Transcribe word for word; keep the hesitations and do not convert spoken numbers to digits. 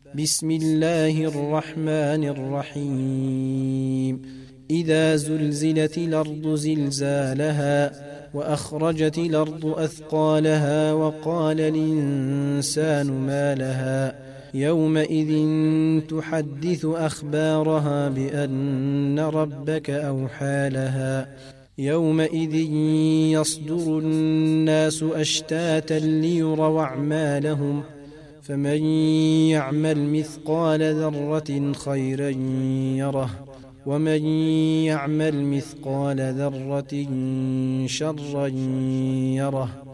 بسم الله الرحمن الرحيم إذا زلزلت الأرض زلزالها وأخرجت الأرض أثقالها وقال الإنسان ما لها يومئذ تحدث أخبارها بأن ربك أوحى لها يومئذ يصدر الناس أشتاتا ليروا أعمالهم فمن يعمل مثقال ذرة خيرا يره ومن يعمل مثقال ذرة شرا يره